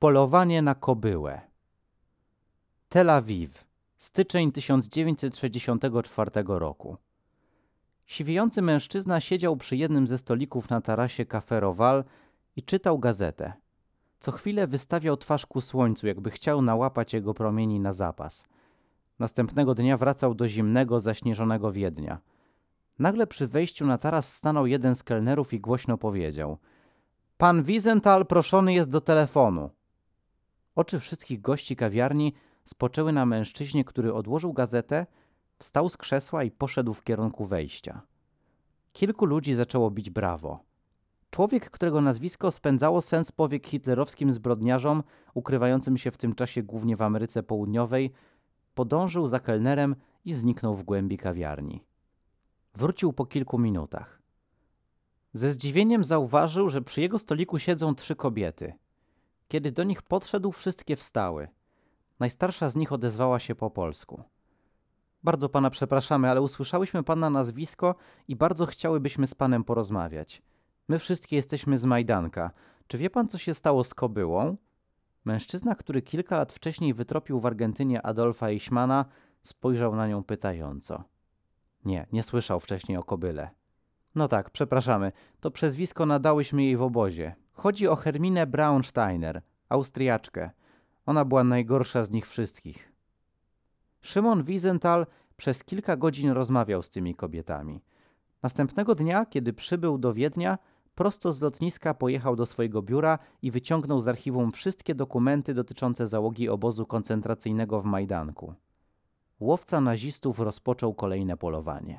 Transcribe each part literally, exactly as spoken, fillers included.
Polowanie na kobyłę. Tel Awiw, styczeń tysiąc dziewięćset sześćdziesiątego czwartego roku. Siwiejący mężczyzna siedział przy jednym ze stolików na tarasie Café Roval i czytał gazetę. Co chwilę wystawiał twarz ku słońcu, jakby chciał nałapać jego promieni na zapas. Następnego dnia wracał do zimnego, zaśnieżonego Wiednia. Nagle przy wejściu na taras stanął jeden z kelnerów i głośno powiedział: „Pan Wiesenthal proszony jest do telefonu”. Oczy wszystkich gości kawiarni spoczęły na mężczyźnie, który odłożył gazetę, wstał z krzesła i poszedł w kierunku wejścia. Kilku ludzi zaczęło bić brawo. Człowiek, którego nazwisko spędzało sens powiek hitlerowskim zbrodniarzom, ukrywającym się w tym czasie głównie w Ameryce Południowej, podążył za kelnerem i zniknął w głębi kawiarni. Wrócił po kilku minutach. Ze zdziwieniem zauważył, że przy jego stoliku siedzą trzy kobiety. Kiedy do nich podszedł, wszystkie wstały. Najstarsza z nich odezwała się po polsku. „Bardzo pana przepraszamy, ale usłyszałyśmy pana nazwisko i bardzo chciałybyśmy z panem porozmawiać. My wszystkie jesteśmy z Majdanka. Czy wie pan, co się stało z kobyłą?” Mężczyzna, który kilka lat wcześniej wytropił w Argentynie Adolfa Eichmana, spojrzał na nią pytająco. Nie, nie słyszał wcześniej o kobyle. „No tak, przepraszamy, to przezwisko nadałyśmy jej w obozie. Chodzi o Herminę Braunsteiner, Austriaczkę. Ona była najgorsza z nich wszystkich”. Szymon Wiesenthal przez kilka godzin rozmawiał z tymi kobietami. Następnego dnia, kiedy przybył do Wiednia, prosto z lotniska pojechał do swojego biura i wyciągnął z archiwum wszystkie dokumenty dotyczące załogi obozu koncentracyjnego w Majdanku. Łowca nazistów rozpoczął kolejne polowanie.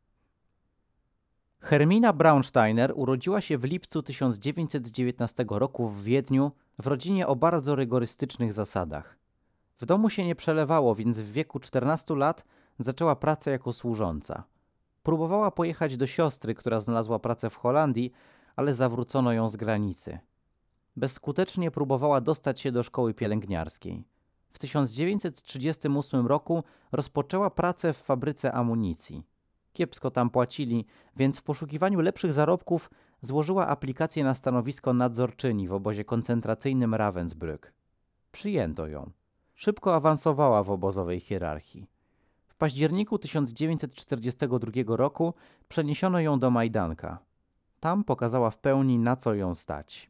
Hermina Braunsteiner urodziła się w lipcu tysiąc dziewięćset dziewiętnastego roku w Wiedniu w rodzinie o bardzo rygorystycznych zasadach. W domu się nie przelewało, więc w wieku czternastu lat zaczęła pracę jako służąca. Próbowała pojechać do siostry, która znalazła pracę w Holandii, ale zawrócono ją z granicy. Bezskutecznie próbowała dostać się do szkoły pielęgniarskiej. W tysiąc dziewięćset trzydziestym ósmym roku rozpoczęła pracę w fabryce amunicji. Kiepsko tam płacili, więc w poszukiwaniu lepszych zarobków złożyła aplikację na stanowisko nadzorczyni w obozie koncentracyjnym Ravensbrück. Przyjęto ją. Szybko awansowała w obozowej hierarchii. W październiku tysiąc dziewięćset czterdziestego drugiego roku przeniesiono ją do Majdanka. Tam pokazała w pełni, na co ją stać.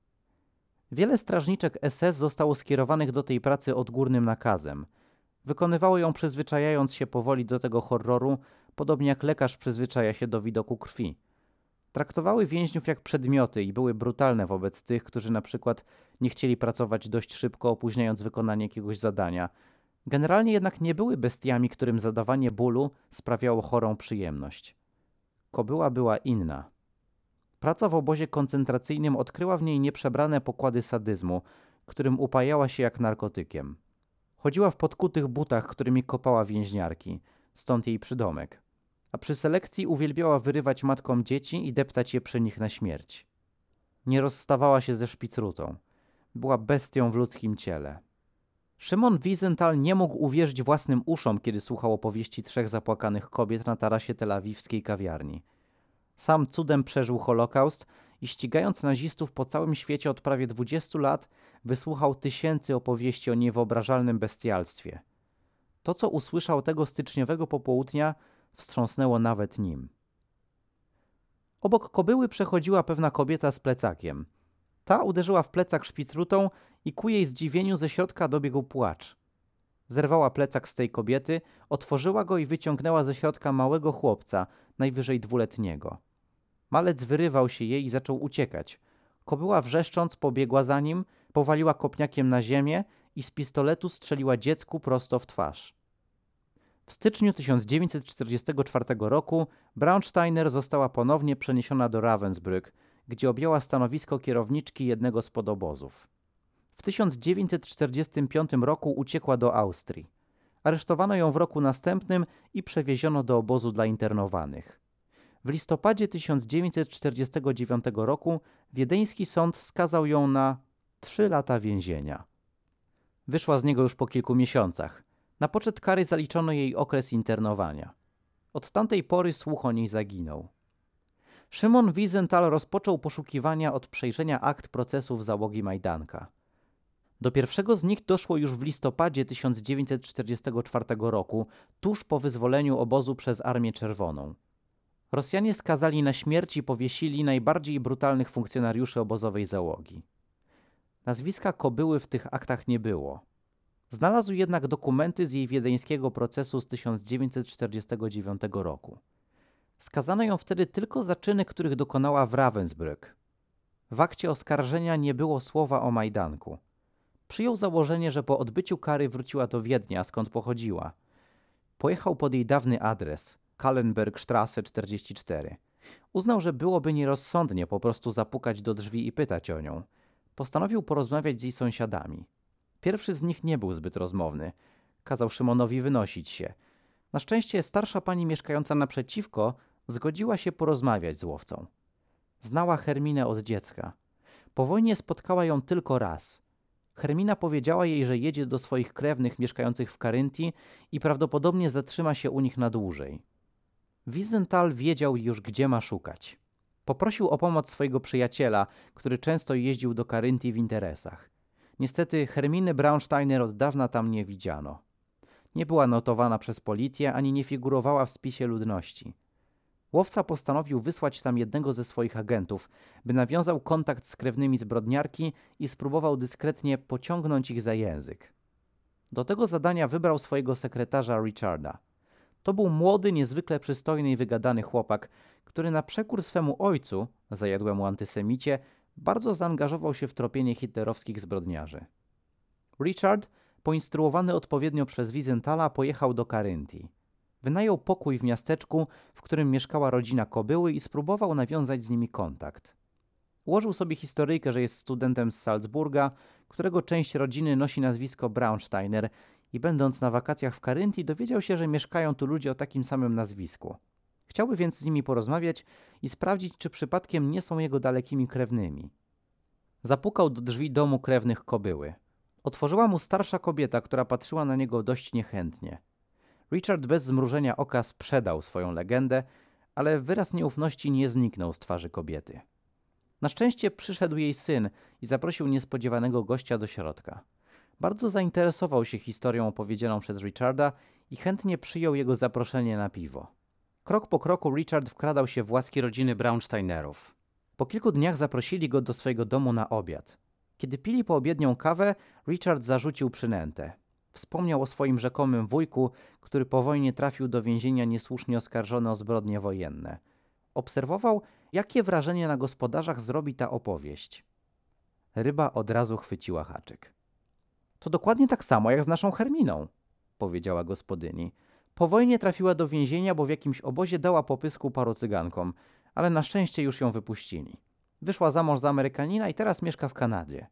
Wiele strażniczek S S zostało skierowanych do tej pracy odgórnym nakazem. Wykonywało ją przyzwyczajając się powoli do tego horroru, podobnie jak lekarz przyzwyczaja się do widoku krwi. Traktowały więźniów jak przedmioty i były brutalne wobec tych, którzy na przykład nie chcieli pracować dość szybko, opóźniając wykonanie jakiegoś zadania. Generalnie jednak nie były bestiami, którym zadawanie bólu sprawiało chorą przyjemność. Kobyła była inna. Praca w obozie koncentracyjnym odkryła w niej nieprzebrane pokłady sadyzmu, którym upajała się jak narkotykiem. Chodziła w podkutych butach, którymi kopała więźniarki, stąd jej przydomek. A przy selekcji uwielbiała wyrywać matkom dzieci i deptać je przy nich na śmierć. Nie rozstawała się ze szpicrutą. Była bestią w ludzkim ciele. Szymon Wiesenthal nie mógł uwierzyć własnym uszom, kiedy słuchał opowieści trzech zapłakanych kobiet na tarasie telawiwskiej kawiarni. Sam cudem przeżył Holokaust i ścigając nazistów po całym świecie od prawie dwudziestu lat, wysłuchał tysięcy opowieści o niewyobrażalnym bestialstwie. To, co usłyszał tego styczniowego popołudnia, wstrząsnęło nawet nim. Obok kobyły przechodziła pewna kobieta z plecakiem. Ta uderzyła w plecak szpicrutą i ku jej zdziwieniu ze środka dobiegł płacz. Zerwała plecak z tej kobiety, otworzyła go i wyciągnęła ze środka małego chłopca, najwyżej dwuletniego. Malec wyrywał się jej i zaczął uciekać. Kobyła wrzeszcząc pobiegła za nim, powaliła kopniakiem na ziemię i z pistoletu strzeliła dziecku prosto w twarz. W styczniu tysiąc dziewięćset czterdziestego czwartego roku Braunsteiner została ponownie przeniesiona do Ravensbrück, gdzie objęła stanowisko kierowniczki jednego z podobozów. W tysiąc dziewięćset czterdziestym piątym roku uciekła do Austrii. Aresztowano ją w roku następnym i przewieziono do obozu dla internowanych. W listopadzie tysiąc dziewięćset czterdziestego dziewiątego roku wiedeński sąd skazał ją na trzy lata więzienia. Wyszła z niego już po kilku miesiącach. Na poczet kary zaliczono jej okres internowania. Od tamtej pory słuch o niej zaginął. Szymon Wiesenthal rozpoczął poszukiwania od przejrzenia akt procesów załogi Majdanka. Do pierwszego z nich doszło już w listopadzie tysiąc dziewięćset czterdziestego czwartego roku, tuż po wyzwoleniu obozu przez Armię Czerwoną. Rosjanie skazali na śmierć i powiesili najbardziej brutalnych funkcjonariuszy obozowej załogi. Nazwiska Kobyły w tych aktach nie było. Znalazł jednak dokumenty z jej wiedeńskiego procesu z tysiąc dziewięćset czterdziestego dziewiątego roku. Skazano ją wtedy tylko za czyny, których dokonała w Ravensbrück. W akcie oskarżenia nie było słowa o Majdanku. Przyjął założenie, że po odbyciu kary wróciła do Wiednia, skąd pochodziła. Pojechał pod jej dawny adres, Kallenbergstrasse czterdzieści cztery. Uznał, że byłoby nierozsądnie po prostu zapukać do drzwi i pytać o nią. Postanowił porozmawiać z jej sąsiadami. Pierwszy z nich nie był zbyt rozmowny. Kazał Szymonowi wynosić się. Na szczęście starsza pani mieszkająca naprzeciwko zgodziła się porozmawiać z łowcą. Znała Herminę od dziecka. Po wojnie spotkała ją tylko raz. Hermina powiedziała jej, że jedzie do swoich krewnych mieszkających w Karyntii i prawdopodobnie zatrzyma się u nich na dłużej. Wiesenthal wiedział już, gdzie ma szukać. Poprosił o pomoc swojego przyjaciela, który często jeździł do Karyntii w interesach. Niestety Herminy Braunsteiner od dawna tam nie widziano. Nie była notowana przez policję, ani nie figurowała w spisie ludności. Łowca postanowił wysłać tam jednego ze swoich agentów, by nawiązał kontakt z krewnymi zbrodniarki i spróbował dyskretnie pociągnąć ich za język. Do tego zadania wybrał swojego sekretarza Richarda. To był młody, niezwykle przystojny i wygadany chłopak, który na przekór swemu ojcu, zajadłemu antysemicie, bardzo zaangażował się w tropienie hitlerowskich zbrodniarzy. Richard, poinstruowany odpowiednio przez Wiesenthala, pojechał do Karyntii. Wynajął pokój w miasteczku, w którym mieszkała rodzina Kobyły i spróbował nawiązać z nimi kontakt. Ułożył sobie historyjkę, że jest studentem z Salzburga, którego część rodziny nosi nazwisko Braunsteiner i będąc na wakacjach w Karyntii dowiedział się, że mieszkają tu ludzie o takim samym nazwisku. Chciałby więc z nimi porozmawiać i sprawdzić, czy przypadkiem nie są jego dalekimi krewnymi. Zapukał do drzwi domu krewnych Kobyły. Otworzyła mu starsza kobieta, która patrzyła na niego dość niechętnie. Richard bez zmrużenia oka sprzedał swoją legendę, ale wyraz nieufności nie zniknął z twarzy kobiety. Na szczęście przyszedł jej syn i zaprosił niespodziewanego gościa do środka. Bardzo zainteresował się historią opowiedzianą przez Richarda i chętnie przyjął jego zaproszenie na piwo. Krok po kroku Richard wkradał się w łaski rodziny Braunsteinerów. Po kilku dniach zaprosili go do swojego domu na obiad. Kiedy pili poobiednią kawę, Richard zarzucił przynętę. Wspomniał o swoim rzekomym wujku, który po wojnie trafił do więzienia niesłusznie oskarżony o zbrodnie wojenne. Obserwował, jakie wrażenie na gospodarzach zrobi ta opowieść. Ryba od razu chwyciła haczyk. To dokładnie tak samo jak z naszą Herminą, powiedziała gospodyni. Po wojnie trafiła do więzienia, bo w jakimś obozie dała popysku paru cygankom, ale na szczęście już ją wypuścili. Wyszła za mąż za Amerykanina i teraz mieszka w Kanadzie.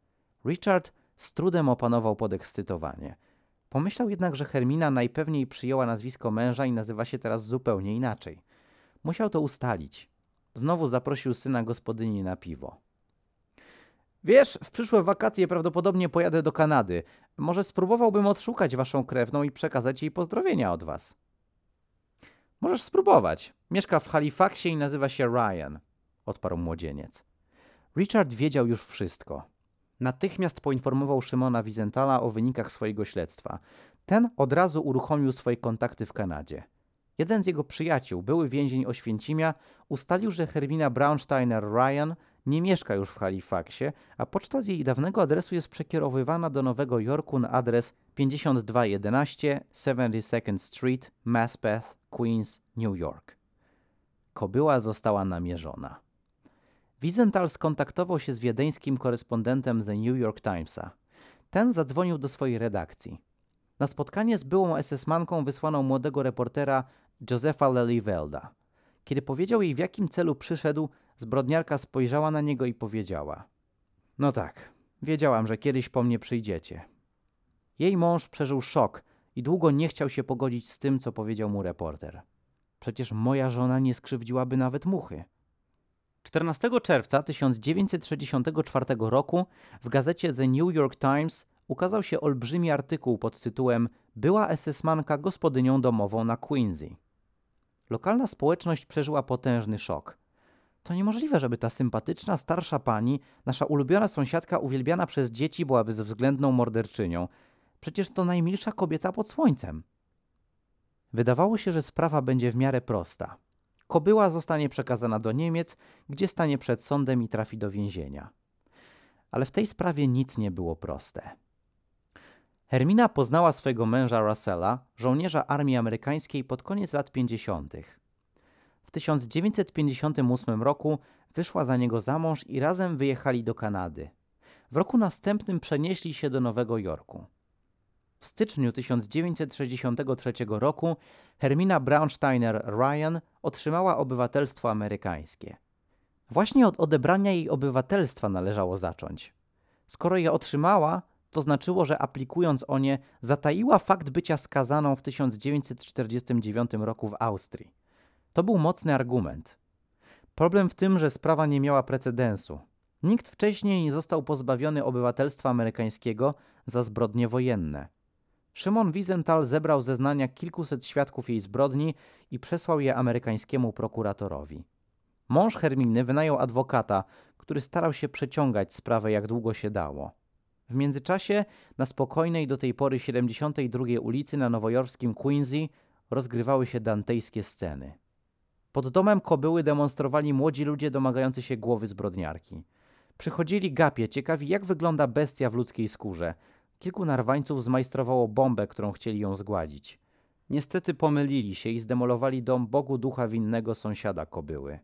Richard z trudem opanował podekscytowanie. Pomyślał jednak, że Hermina najpewniej przyjęła nazwisko męża i nazywa się teraz zupełnie inaczej. Musiał to ustalić. Znowu zaprosił syna gospodyni na piwo. Wiesz, w przyszłe wakacje prawdopodobnie pojadę do Kanady. Może spróbowałbym odszukać waszą krewną i przekazać jej pozdrowienia od was. Możesz spróbować. Mieszka w Halifaxie i nazywa się Ryan, odparł młodzieniec. Richard wiedział już wszystko. Natychmiast poinformował Szymona Wiesenthala o wynikach swojego śledztwa. Ten od razu uruchomił swoje kontakty w Kanadzie. Jeden z jego przyjaciół, były więzień Oświęcimia, ustalił, że Hermina Braunsteiner-Ryan nie mieszka już w Halifaxie, a poczta z jej dawnego adresu jest przekierowywana do Nowego Jorku na adres pięćdziesiąt dwa jedenaście siedemdziesiąta Street, Maspeth, Queens, New York. Kobyła została namierzona. Wiesenthal skontaktował się z wiedeńskim korespondentem The New York Timesa. Ten zadzwonił do swojej redakcji. Na spotkanie z byłą esesmanką wysłano młodego reportera Josepha Lelyvelda. Kiedy powiedział jej, w jakim celu przyszedł, zbrodniarka spojrzała na niego i powiedziała: No tak, wiedziałam, że kiedyś po mnie przyjdziecie. Jej mąż przeżył szok i długo nie chciał się pogodzić z tym, co powiedział mu reporter. Przecież moja żona nie skrzywdziłaby nawet muchy. czternastego czerwca tysiąc dziewięćset sześćdziesiątego czwartego roku w gazecie The New York Times ukazał się olbrzymi artykuł pod tytułem Była esesmanka gospodynią domową na Quincy. Lokalna społeczność przeżyła potężny szok. To niemożliwe, żeby ta sympatyczna, starsza pani, nasza ulubiona sąsiadka uwielbiana przez dzieci była bezwzględną morderczynią. Przecież to najmilsza kobieta pod słońcem. Wydawało się, że sprawa będzie w miarę prosta. Kobyła zostanie przekazana do Niemiec, gdzie stanie przed sądem i trafi do więzienia. Ale w tej sprawie nic nie było proste. Hermina poznała swojego męża Russella, żołnierza armii amerykańskiej pod koniec lat pięćdziesiątych. W tysiąc dziewięćset pięćdziesiątym ósmym roku wyszła za niego za mąż i razem wyjechali do Kanady. W roku następnym przenieśli się do Nowego Jorku. W styczniu tysiąc dziewięćset sześćdziesiątego trzeciego roku Hermina Braunsteiner-Ryan otrzymała obywatelstwo amerykańskie. Właśnie od odebrania jej obywatelstwa należało zacząć. Skoro je otrzymała, to znaczyło, że aplikując o nie, zataiła fakt bycia skazaną w tysiąc dziewięćset czterdziestym dziewiątym roku w Austrii. To był mocny argument. Problem w tym, że sprawa nie miała precedensu. Nikt wcześniej nie został pozbawiony obywatelstwa amerykańskiego za zbrodnie wojenne. Szymon Wiesenthal zebrał zeznania kilkuset świadków jej zbrodni i przesłał je amerykańskiemu prokuratorowi. Mąż Herminy wynajął adwokata, który starał się przeciągać sprawę jak długo się dało. W międzyczasie na spokojnej do tej pory siedemdziesiątej drugiej ulicy na nowojorskim Quincy rozgrywały się dantejskie sceny. Pod domem Kobyły demonstrowali młodzi ludzie domagający się głowy zbrodniarki. Przychodzili gapie, ciekawi jak wygląda bestia w ludzkiej skórze. Kilku narwańców zmajstrowało bombę, którą chcieli ją zgładzić. Niestety pomylili się i zdemolowali dom Bogu ducha winnego sąsiada Kobyły.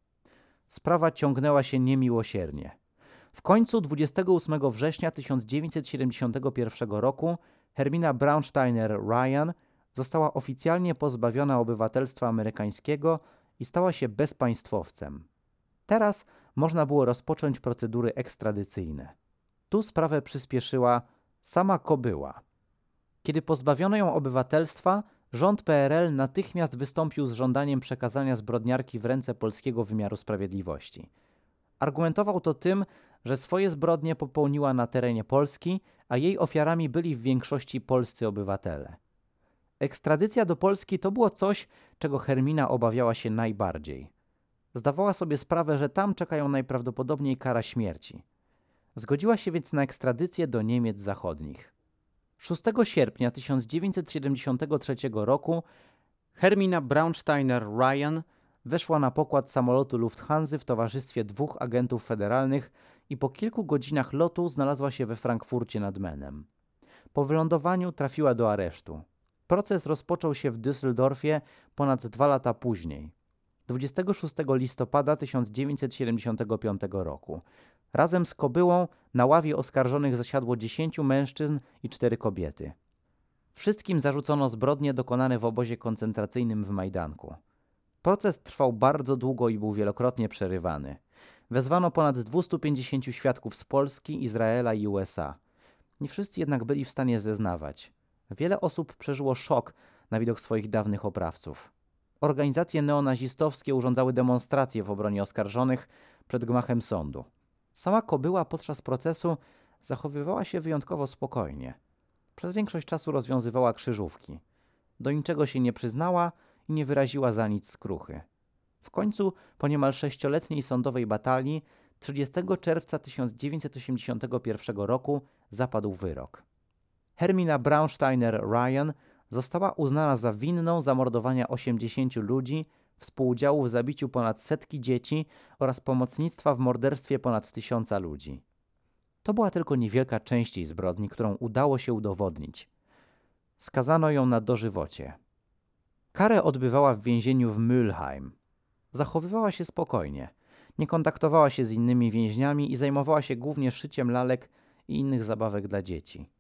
Sprawa ciągnęła się niemiłosiernie. W końcu dwudziestego ósmego września tysiąc dziewięćset siedemdziesiątego pierwszego roku Hermina Braunsteiner-Ryan została oficjalnie pozbawiona obywatelstwa amerykańskiego i stała się bezpaństwowcem. Teraz można było rozpocząć procedury ekstradycyjne. Tu sprawę przyspieszyła sama Kobyła. Kiedy pozbawiono ją obywatelstwa, rząd P R L natychmiast wystąpił z żądaniem przekazania zbrodniarki w ręce polskiego wymiaru sprawiedliwości. Argumentował to tym, że swoje zbrodnie popełniła na terenie Polski, a jej ofiarami byli w większości polscy obywatele. Ekstradycja do Polski to było coś, czego Hermina obawiała się najbardziej. Zdawała sobie sprawę, że tam czeka ją najprawdopodobniej kara śmierci. Zgodziła się więc na ekstradycję do Niemiec Zachodnich. szóstego sierpnia tysiąc dziewięćset siedemdziesiątego trzeciego roku Hermina Braunsteiner-Ryan weszła na pokład samolotu Lufthansa w towarzystwie dwóch agentów federalnych i po kilku godzinach lotu znalazła się we Frankfurcie nad Menem. Po wylądowaniu trafiła do aresztu. Proces rozpoczął się w Düsseldorfie ponad dwa lata później, dwudziestego szóstego listopada tysiąc dziewięćset siedemdziesiątego piątego roku. Razem z Kobyłą na ławie oskarżonych zasiadło dziesięciu mężczyzn i cztery kobiety. Wszystkim zarzucono zbrodnie dokonane w obozie koncentracyjnym w Majdanku. Proces trwał bardzo długo i był wielokrotnie przerywany. Wezwano ponad dwieście pięćdziesiąt świadków z Polski, Izraela i U S A. Nie wszyscy jednak byli w stanie zeznawać. Wiele osób przeżyło szok na widok swoich dawnych oprawców. Organizacje neonazistowskie urządzały demonstracje w obronie oskarżonych przed gmachem sądu. Sama Kobyła podczas procesu zachowywała się wyjątkowo spokojnie. Przez większość czasu rozwiązywała krzyżówki. Do niczego się nie przyznała i nie wyraziła za nic skruchy. W końcu, po niemal sześcioletniej sądowej batalii, trzydziestego czerwca tysiąc dziewięćset osiemdziesiątego pierwszego roku zapadł wyrok. Hermina Braunsteiner-Ryan została uznana za winną zamordowania osiemdziesięciu ludzi, współudziału w zabiciu ponad setki dzieci oraz pomocnictwa w morderstwie ponad tysiąca ludzi. To była tylko niewielka część jej zbrodni, którą udało się udowodnić. Skazano ją na dożywocie. Karę odbywała w więzieniu w Mülheim. Zachowywała się spokojnie. Nie kontaktowała się z innymi więźniami i zajmowała się głównie szyciem lalek i innych zabawek dla dzieci.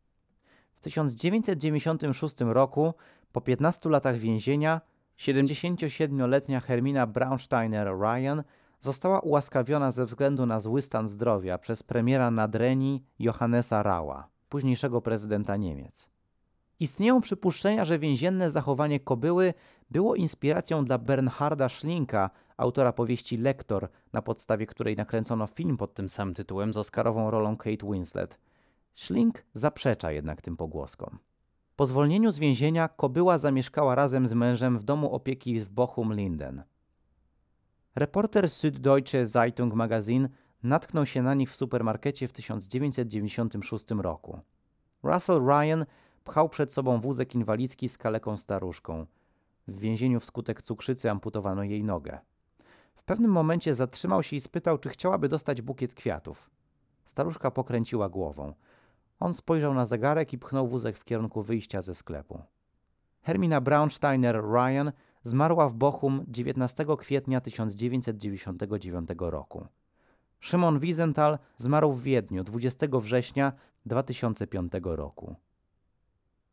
W tysiąc dziewięćset dziewięćdziesiątym szóstym roku, po piętnastu latach więzienia, siedemdziesięciosiedmioletnia Hermina Braunsteiner-Ryan została ułaskawiona ze względu na zły stan zdrowia przez premiera Nadrenii Johannesa Rauha, późniejszego prezydenta Niemiec. Istnieją przypuszczenia, że więzienne zachowanie Kobyły było inspiracją dla Bernharda Schlinka, autora powieści Lektor, na podstawie której nakręcono film pod tym samym tytułem z oscarową rolą Kate Winslet. Schlink zaprzecza jednak tym pogłoskom. Po zwolnieniu z więzienia Kobyła zamieszkała razem z mężem w domu opieki w Bochum-Linden. Reporter Süddeutsche Zeitung Magazin natknął się na nich w supermarkecie w tysiąc dziewięćset dziewięćdziesiątym szóstym roku. Russell Ryan pchał przed sobą wózek inwalidzki z kaleką staruszką. W więzieniu wskutek cukrzycy amputowano jej nogę. W pewnym momencie zatrzymał się i spytał, czy chciałaby dostać bukiet kwiatów. Staruszka pokręciła głową. On spojrzał na zegarek i pchnął wózek w kierunku wyjścia ze sklepu. Hermina Braunsteiner-Ryan zmarła w Bochum dziewiętnastego kwietnia tysiąc dziewięćset dziewięćdziesiątego dziewiątego roku. Szymon Wiesenthal zmarł w Wiedniu dwudziestego września dwa tysiące piątego roku.